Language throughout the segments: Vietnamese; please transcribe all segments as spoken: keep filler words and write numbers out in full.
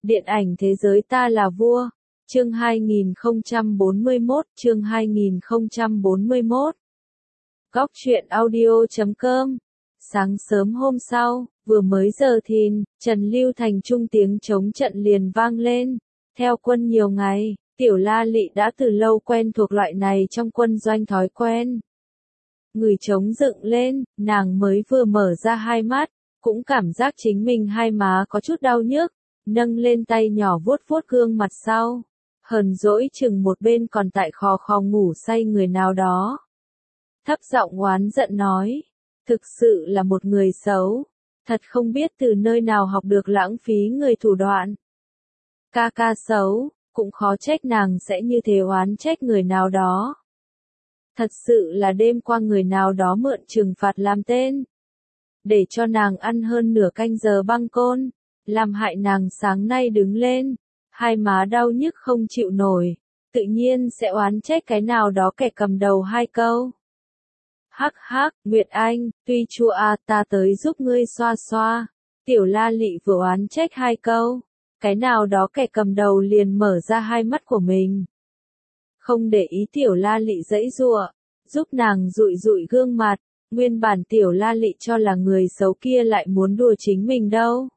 Điện ảnh Thế giới ta là vua. Chương hai nghìn không trăm bốn mươi mốt, chương hai nghìn không trăm bốn mươi mốt. Góc truyện audio chấm com. Sáng sớm hôm sau, vừa mới giờ thìn, Trần Lưu Thành trung tiếng chống trận liền vang lên. Theo quân nhiều ngày, Tiểu La Lị đã từ lâu quen thuộc loại này trong quân doanh thói quen. Người trống dựng lên, nàng mới vừa mở ra hai mắt, cũng cảm giác chính mình hai má có chút đau nhức, nâng lên tay nhỏ vuốt vuốt gương mặt sau, hờn dỗi chừng một bên còn tại khò khò ngủ say người nào đó. Thấp giọng oán giận nói, thực sự là một người xấu, thật không biết từ nơi nào học được lãng phí người thủ đoạn. Ca ca xấu, cũng khó trách nàng sẽ như thế oán trách người nào đó. Thật sự là đêm qua người nào đó mượn trừng phạt làm tên, để cho nàng ăn hơn nửa canh giờ băng côn, làm hại nàng sáng nay đứng lên, hai má đau nhức không chịu nổi, tự nhiên sẽ oán trách cái nào đó kẻ cầm đầu hai câu. Hắc hắc, Nguyệt Anh, tuy chua à ta tới giúp ngươi xoa xoa. Tiểu La Lị vừa oán trách hai câu, cái nào đó kẻ cầm đầu liền mở ra hai mắt của mình. Không để ý Tiểu La Lị giãy giụa, giúp nàng dụi dụi gương mặt, nguyên bản Tiểu La Lị cho là người xấu kia lại muốn đùa chính mình đâu.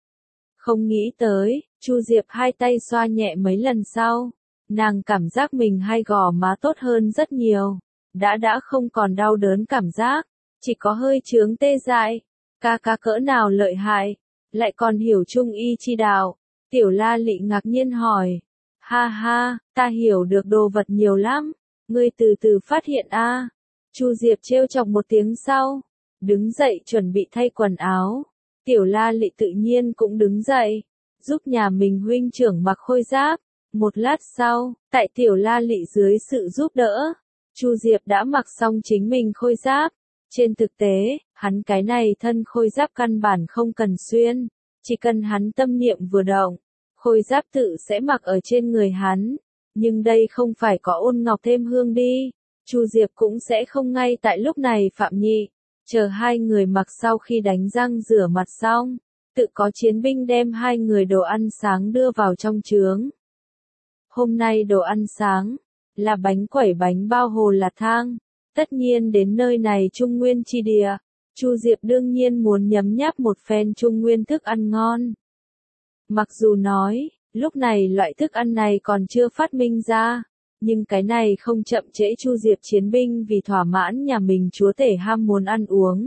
Không nghĩ tới, Chu Diệp hai tay xoa nhẹ mấy lần sau, nàng cảm giác mình hai gò má tốt hơn rất nhiều, đã đã không còn đau đớn cảm giác, chỉ có hơi chướng tê dại. Ca ca cỡ nào lợi hại, lại còn hiểu trung y chi đạo. Tiểu La Lị ngạc nhiên hỏi, ha ha, ta hiểu được đồ vật nhiều lắm, ngươi từ từ phát hiện a. À. Chu Diệp trêu chọc một tiếng sau, đứng dậy chuẩn bị thay quần áo. Tiểu La Lị tự nhiên cũng đứng dậy, giúp nhà mình huynh trưởng mặc khôi giáp. Một lát sau, tại Tiểu La Lị dưới sự giúp đỡ, Chu Diệp đã mặc xong chính mình khôi giáp. Trên thực tế, hắn cái này thân khôi giáp căn bản không cần xuyên, chỉ cần hắn tâm niệm vừa động, khôi giáp tự sẽ mặc ở trên người hắn. Nhưng đây không phải có ôn ngọc thêm hương đi, Chu Diệp cũng sẽ không ngay tại lúc này phạm nhị. Chờ hai người mặc sau khi đánh răng rửa mặt xong, tự có chiến binh đem hai người đồ ăn sáng đưa vào trong trướng. Hôm nay đồ ăn sáng là bánh quẩy bánh bao hồ là thang. Tất nhiên đến nơi này Trung Nguyên chi địa, Chu Diệp đương nhiên muốn nhấm nháp một phen Trung Nguyên thức ăn ngon. Mặc dù nói, lúc này loại thức ăn này còn chưa phát minh ra, nhưng cái này không chậm trễ Chu Diệp chiến binh vì thỏa mãn nhà mình chúa tể ham muốn ăn uống.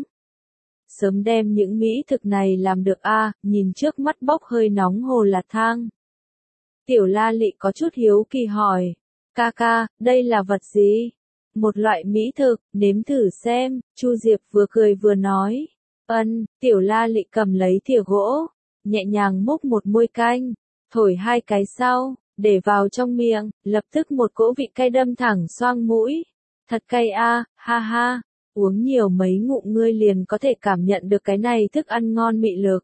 Sớm đem những mỹ thực này làm được a, à, nhìn trước mắt bốc hơi nóng hồ là thang. Tiểu La Lị có chút hiếu kỳ hỏi, ca ca, đây là vật gì? Một loại mỹ thực, nếm thử xem. Chu Diệp vừa cười vừa nói. Ân, Tiểu La Lị cầm lấy thìa gỗ, nhẹ nhàng múc một muôi canh, thổi hai cái sau, để vào trong miệng, lập tức một cỗ vị cay đâm thẳng xoang mũi. Thật cay a, à, ha ha, uống nhiều mấy ngụm ngươi liền có thể cảm nhận được cái này thức ăn ngon mị lực.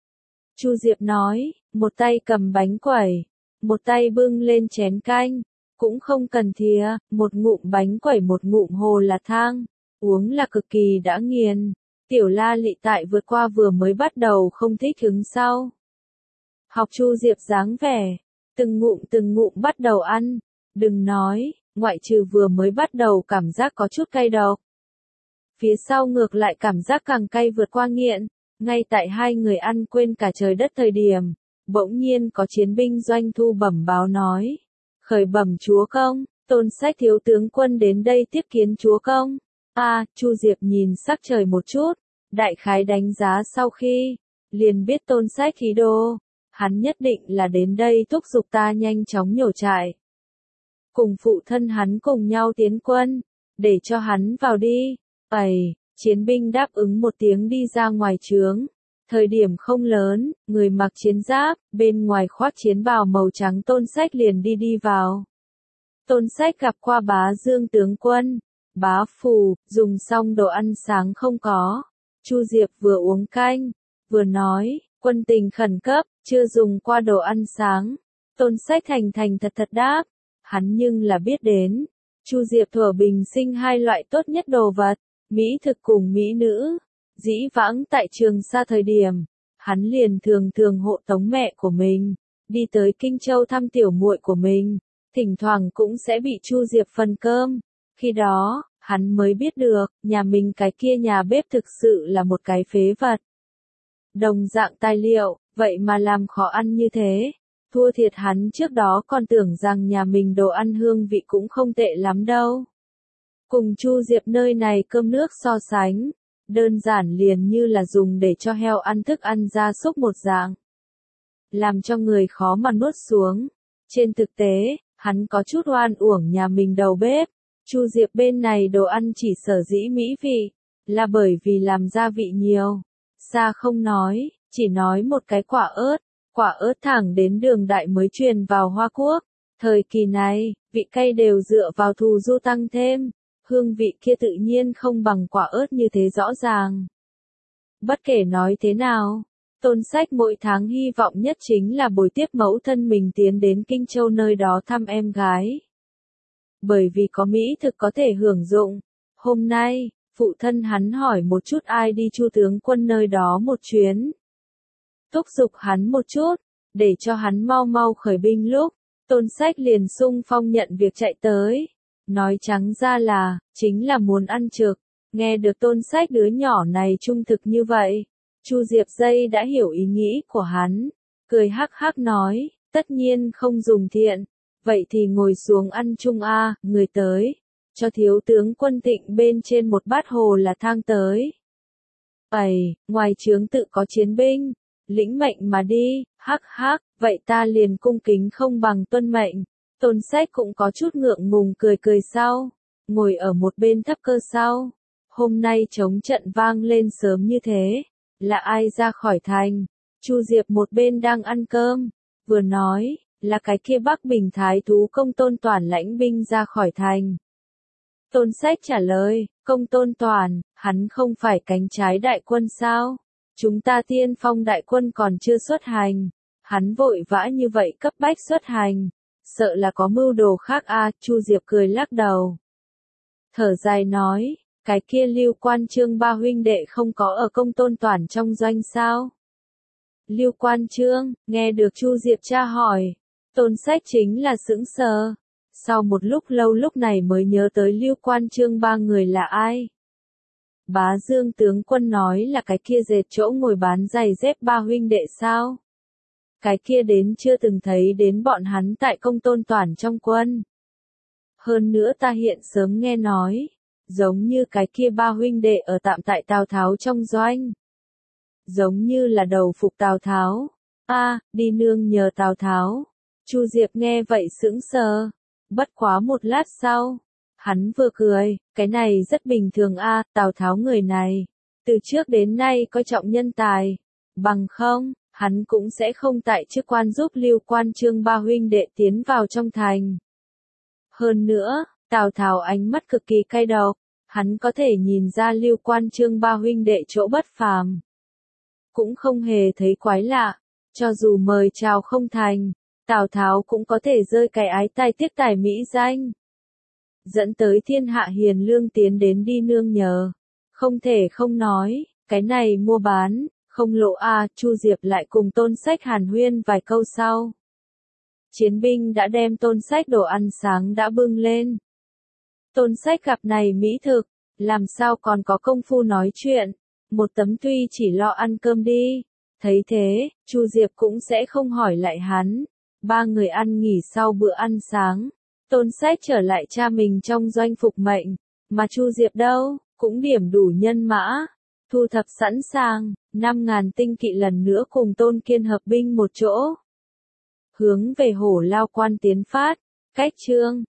Chu Diệp nói, một tay cầm bánh quẩy, một tay bưng lên chén canh. Cũng không cần thìa, một ngụm bánh quẩy một ngụm hồ là thang, uống là cực kỳ đã nghiền. Tiểu La Lị tại vượt qua vừa mới bắt đầu không thích hứng sau. Học Chu Diệp dáng vẻ, từng ngụm từng ngụm bắt đầu ăn, đừng nói, ngoại trừ vừa mới bắt đầu cảm giác có chút cay độc. Phía sau ngược lại cảm giác càng cay vượt qua nghiện, ngay tại hai người ăn quên cả trời đất thời điểm, bỗng nhiên có chiến binh doanh thu bẩm báo nói. Khởi bẩm chúa công, Tôn Sách thiếu tướng quân đến đây tiếp kiến chúa công. A, à, Chu Diệp nhìn sắc trời một chút, đại khái đánh giá sau khi, liền biết Tôn Sách khí đồ, hắn nhất định là đến đây thúc giục ta nhanh chóng nhổ trại. Cùng phụ thân hắn cùng nhau tiến quân, để cho hắn vào đi. Ầy, chiến binh đáp ứng một tiếng đi ra ngoài trướng. Thời điểm không lớn, người mặc chiến giáp, bên ngoài khoác chiến bào màu trắng Tôn Sách liền đi đi vào. Tôn Sách gặp qua bá Dương tướng quân, bá phù, dùng xong đồ ăn sáng không có. Chu Diệp vừa uống canh, vừa nói, quân tình khẩn cấp, chưa dùng qua đồ ăn sáng. Tôn Sách thành thành thật thật đáp, hắn nhưng là biết đến. Chu Diệp thuở bình sinh hai loại tốt nhất đồ vật, mỹ thực cùng mỹ nữ. Dĩ vãng tại Trường Sa thời điểm, hắn liền thường thường hộ tống mẹ của mình, đi tới Kinh Châu thăm tiểu muội của mình, thỉnh thoảng cũng sẽ bị Chu Diệp phần cơm. Khi đó, hắn mới biết được, nhà mình cái kia nhà bếp thực sự là một cái phế vật. Đồng dạng tài liệu, vậy mà làm khó ăn như thế. Thua thiệt hắn trước đó còn tưởng rằng nhà mình đồ ăn hương vị cũng không tệ lắm đâu. Cùng Chu Diệp nơi này cơm nước so sánh, đơn giản liền như là dùng để cho heo ăn thức ăn gia súc một dạng. Làm cho người khó mà nuốt xuống. Trên thực tế, hắn có chút oan uổng nhà mình đầu bếp. Chu Diệp bên này đồ ăn chỉ sở dĩ mỹ vị, là bởi vì làm gia vị nhiều. Xa không nói, chỉ nói một cái quả ớt. Quả ớt thẳng đến đường đại mới truyền vào Hoa Quốc. Thời kỳ này, vị cay đều dựa vào thù du tăng thêm. Hương vị kia tự nhiên không bằng quả ớt như thế rõ ràng. Bất kể nói thế nào, Tôn Sách mỗi tháng hy vọng nhất chính là bồi tiếp mẫu thân mình tiến đến Kinh Châu nơi đó thăm em gái. Bởi vì có mỹ thực có thể hưởng dụng. Hôm nay, phụ thân hắn hỏi một chút ai đi Chu tướng quân nơi đó một chuyến. Thúc giục hắn một chút, để cho hắn mau mau khởi binh lúc, Tôn Sách liền sung phong nhận việc chạy tới. Nói trắng ra là, chính là muốn ăn trực. Nghe được Tôn Sách đứa nhỏ này trung thực như vậy, Chu Diệp Dây đã hiểu ý nghĩ của hắn, cười hắc hắc nói, tất nhiên không dùng thiện, vậy thì ngồi xuống ăn chung a, người tới, cho thiếu tướng Quân Tịnh bên trên một bát hồ là thang tới. Ầy, ngoài trướng tự có chiến binh, lĩnh mệnh mà đi, hắc hắc, vậy ta liền cung kính không bằng tuân mệnh. Tôn Sách cũng có chút ngượng ngùng cười cười sau, ngồi ở một bên thấp cơ sau. Hôm nay trống trận vang lên sớm như thế, là ai ra khỏi thành? Chu Diệp một bên đang ăn cơm, vừa nói, là cái kia Bắc Bình Thái Thú Công Tôn Toản lãnh binh ra khỏi thành. Tôn Sách trả lời, Công Tôn Toản, hắn không phải cánh trái đại quân sao? Chúng ta tiên phong đại quân còn chưa xuất hành, hắn vội vã như vậy cấp bách xuất hành. Sợ là có mưu đồ khác a, à, Chu Diệp cười lắc đầu. Thở dài nói, cái kia Lưu Quan Chương ba huynh đệ không có ở Công Tôn Toản trong doanh sao? Lưu Quan Chương, nghe được Chu Diệp tra hỏi, Tôn Sách chính là sững sờ. Sau một lúc lâu lúc này mới nhớ tới Lưu Quan Chương ba người là ai. Bá Dương tướng quân nói là cái kia dệt chỗ ngồi bán giày dép ba huynh đệ sao? Cái kia đến chưa từng thấy đến bọn hắn tại Công Tôn Toản trong quân. Hơn nữa ta hiện sớm nghe nói, giống như cái kia ba huynh đệ ở tạm tại Tào Tháo trong doanh. Giống như là đầu phục Tào Tháo. A, à, đi nương nhờ Tào Tháo. Chu Diệp nghe vậy sững sờ. Bất quá một lát sau, hắn vừa cười, cái này rất bình thường a, à, Tào Tháo người này, từ trước đến nay coi trọng nhân tài, bằng không, hắn cũng sẽ không tại chức quan giúp Lưu Quan Chương ba huynh đệ tiến vào trong thành. Hơn nữa, Tào Tháo ánh mắt cực kỳ cay độc, hắn có thể nhìn ra Lưu Quan Chương ba huynh đệ chỗ bất phàm. Cũng không hề thấy quái lạ, cho dù mời chào không thành, Tào Tháo cũng có thể rơi cái ái tài tiếc tài mỹ danh. Dẫn tới thiên hạ hiền lương tiến đến đi nương nhờ. Không thể không nói, cái này mua bán, không lộ a, à, Chu Diệp lại cùng Tôn Sách hàn huyên vài câu sau. Chiến binh đã đem Tôn Sách đồ ăn sáng đã bưng lên. Tôn Sách gặp này mỹ thực, làm sao còn có công phu nói chuyện, một tấm tuy chỉ lo ăn cơm đi. Thấy thế, Chu Diệp cũng sẽ không hỏi lại hắn. Ba người ăn nghỉ sau bữa ăn sáng. Tôn Sách trở lại cha mình trong doanh phục mệnh, mà Chu Diệp đâu, cũng điểm đủ nhân mã, thu thập sẵn sàng, năm ngàn tinh kỵ lần nữa cùng Tôn Kiên hợp binh một chỗ. Hướng về Hổ Lao Quan tiến phát, cách chương